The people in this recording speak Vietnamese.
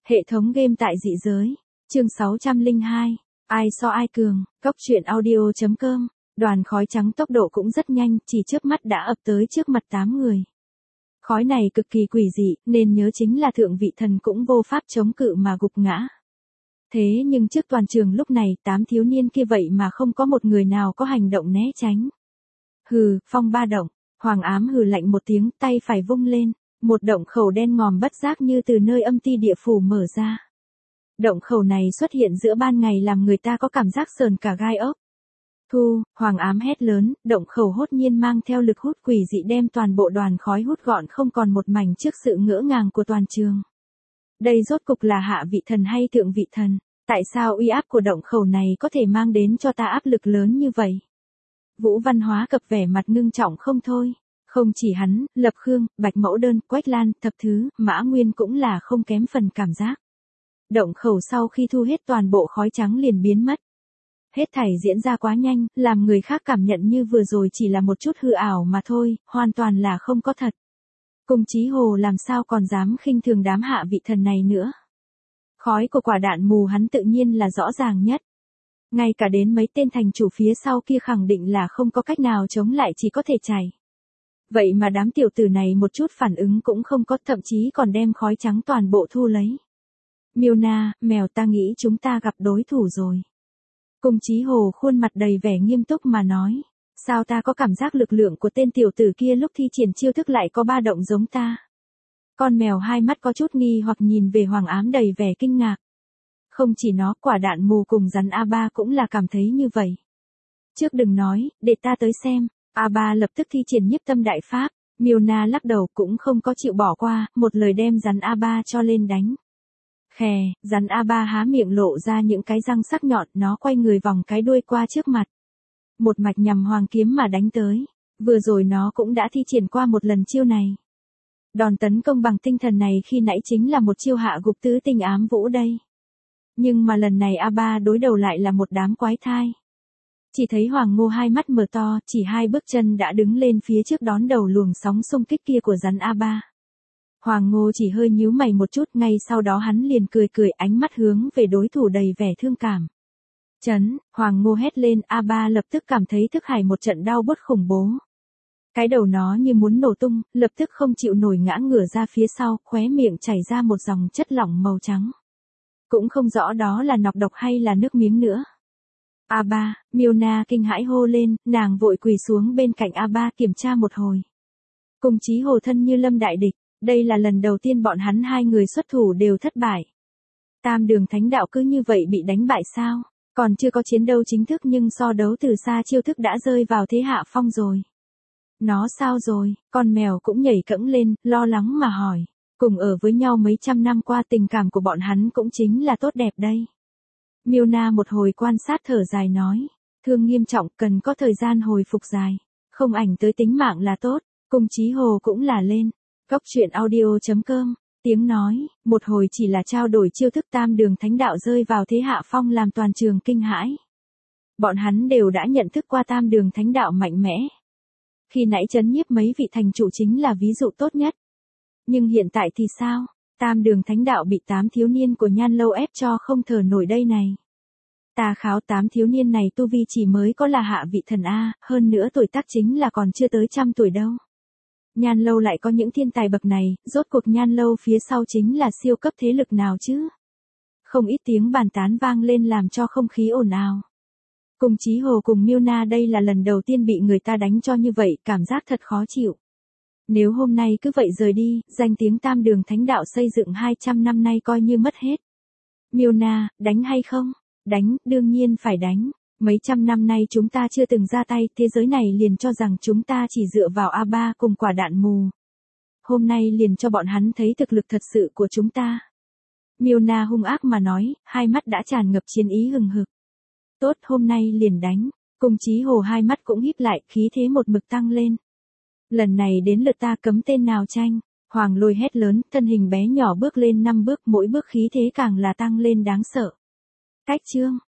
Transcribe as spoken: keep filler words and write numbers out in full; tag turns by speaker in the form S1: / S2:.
S1: Hệ thống game tại dị giới. Chương sáu trăm lẻ hai. Ai so ai cường. Cốc truyện audio chấm com. Đoàn khói trắng tốc độ cũng rất nhanh, chỉ chớp mắt đã ập tới trước mặt tám người. Khói này cực kỳ quỷ dị, nên nhớ chính là thượng vị thần cũng vô pháp chống cự mà gục ngã. Thế nhưng trước toàn trường lúc này, tám thiếu niên kia vậy mà không có một người nào có hành động né tránh. Hừ, phong ba động. Hoàng Ám hừ lạnh một tiếng, tay phải vung lên. Một động khẩu đen ngòm bất giác như từ nơi âm ti địa phủ mở ra. Động khẩu này xuất hiện giữa ban ngày làm người ta có cảm giác sờn cả gai ốc. Thu, Hoàng Ám hét lớn, động khẩu hốt nhiên mang theo lực hút quỷ dị đem toàn bộ đoàn khói hút gọn không còn một mảnh trước sự ngỡ ngàng của toàn trường. Đây rốt cục là hạ vị thần hay thượng vị thần? Tại sao uy áp của động khẩu này có thể mang đến cho ta áp lực lớn như vậy? Vũ Văn Hóa cập vẻ mặt ngưng trọng không thôi. Không chỉ hắn, Lập Khương, Bạch Mẫu Đơn, Quách Lan, Thập Thứ, Mã Nguyên cũng là không kém phần cảm giác. Động khẩu sau khi thu hết toàn bộ khói trắng liền biến mất. Hết thảy diễn ra quá nhanh, làm người khác cảm nhận như vừa rồi chỉ là một chút hư ảo mà thôi, hoàn toàn là không có thật. Cung Chí Hồ làm sao còn dám khinh thường đám hạ vị thần này nữa. Khói của quả đạn mù hắn tự nhiên là rõ ràng nhất. Ngay cả đến mấy tên thành chủ phía sau kia khẳng định là không có cách nào chống lại, chỉ có thể chạy. Vậy mà đám tiểu tử này một chút phản ứng cũng không có, thậm chí còn đem khói trắng toàn bộ thu lấy. Miêu Na, mèo, ta nghĩ chúng ta gặp đối thủ rồi. Cung Chí Hồ khuôn mặt đầy vẻ nghiêm túc mà nói. Sao ta có cảm giác lực lượng của tên tiểu tử kia lúc thi triển chiêu thức lại có ba động giống ta? Con mèo hai mắt có chút nghi hoặc nhìn về Hoàng Ám đầy vẻ kinh ngạc. Không chỉ nó, quả đạn mù cùng rắn A ba cũng là cảm thấy như vậy. Trước đừng nói, để ta tới xem. A ba lập tức thi triển nhiếp tâm đại pháp. Miêu Na lắc đầu cũng không có chịu bỏ qua, một lời đem rắn A ba cho lên đánh. Khè, rắn A ba há miệng lộ ra những cái răng sắc nhọn, nó quay người vòng cái đuôi qua trước mặt. Một mạch nhằm Hoàng Kiếm mà đánh tới. Vừa rồi nó cũng đã thi triển qua một lần chiêu này. Đòn tấn công bằng tinh thần này khi nãy chính là một chiêu hạ gục tứ tinh ám vũ đây. Nhưng mà lần này A ba đối đầu lại là một đám quái thai. Chỉ thấy Hoàng Ngô hai mắt mở to, chỉ hai bước chân đã đứng lên phía trước đón đầu luồng sóng xung kích kia của rắn A ba. Hoàng Ngô chỉ hơi nhíu mày một chút, ngay sau đó hắn liền cười cười, ánh mắt hướng về đối thủ đầy vẻ thương cảm. Chấn, Hoàng Ngô hét lên, A ba lập tức cảm thấy thức hải một trận đau buốt khủng bố. Cái đầu nó như muốn nổ tung, lập tức không chịu nổi ngã ngửa ra phía sau, khóe miệng chảy ra một dòng chất lỏng màu trắng. Cũng không rõ đó là nọc độc hay là nước miếng nữa. A ba, Miêu Na kinh hãi hô lên, nàng vội quỳ xuống bên cạnh A ba kiểm tra một hồi. Cung Chí Hồ thân như lâm đại địch, đây là lần đầu tiên bọn hắn hai người xuất thủ đều thất bại. Tam đường thánh đạo cứ như vậy bị đánh bại sao? Còn chưa có chiến đấu chính thức nhưng so đấu từ xa chiêu thức đã rơi vào thế hạ phong rồi. Nó sao rồi? Con mèo cũng nhảy cẫng lên, lo lắng mà hỏi. Cùng ở với nhau mấy trăm năm qua tình cảm của bọn hắn cũng chính là tốt đẹp đây. Miêu Na một hồi quan sát thở dài nói. Thương nghiêm trọng, cần có thời gian hồi phục dài. Không ảnh tới tính mạng là tốt. Cung Chí Hồ cũng là lên. Cốc truyện audio chấm com. Tiếng nói, một hồi chỉ là trao đổi chiêu thức tam đường thánh đạo rơi vào thế hạ phong làm toàn trường kinh hãi. Bọn hắn đều đã nhận thức qua tam đường thánh đạo mạnh mẽ. Khi nãy trấn nhiếp mấy vị thành chủ chính là ví dụ tốt nhất. Nhưng hiện tại thì sao? Tam đường thánh đạo bị tám thiếu niên của Nhan Lâu ép cho không thở nổi đây này. Ta kháo tám thiếu niên này tu vi chỉ mới có là hạ vị thần A, hơn nữa tuổi tác chính là còn chưa tới trăm tuổi đâu. Nhan Lâu lại có những thiên tài bậc này, rốt cuộc Nhan Lâu phía sau chính là siêu cấp thế lực nào chứ? Không ít tiếng bàn tán vang lên làm cho không khí ồn ào. Cung Chí Hồ cùng Miêu Na đây là lần đầu tiên bị người ta đánh cho như vậy, cảm giác thật khó chịu. Nếu hôm nay cứ vậy rời đi, danh tiếng tam đường thánh đạo xây dựng hai trăm năm nay coi như mất hết. Miêu Na, đánh hay không? Đánh, đương nhiên phải đánh. Mấy trăm năm nay chúng ta chưa từng ra tay, thế giới này liền cho rằng chúng ta chỉ dựa vào A ba cùng quả đạn mù. Hôm nay liền cho bọn hắn thấy thực lực thật sự của chúng ta. Miêu Na hung ác mà nói, hai mắt đã tràn ngập chiến ý hừng hực. Tốt, hôm nay liền đánh. Cung Chí Hồ hai mắt cũng híp lại, khí thế một mực tăng lên. Lần này đến lượt ta cấm tên nào tranh. Hoàng Lôi hét lớn, thân hình bé nhỏ bước lên năm bước, mỗi bước khí thế càng là tăng lên đáng sợ. Cách chương.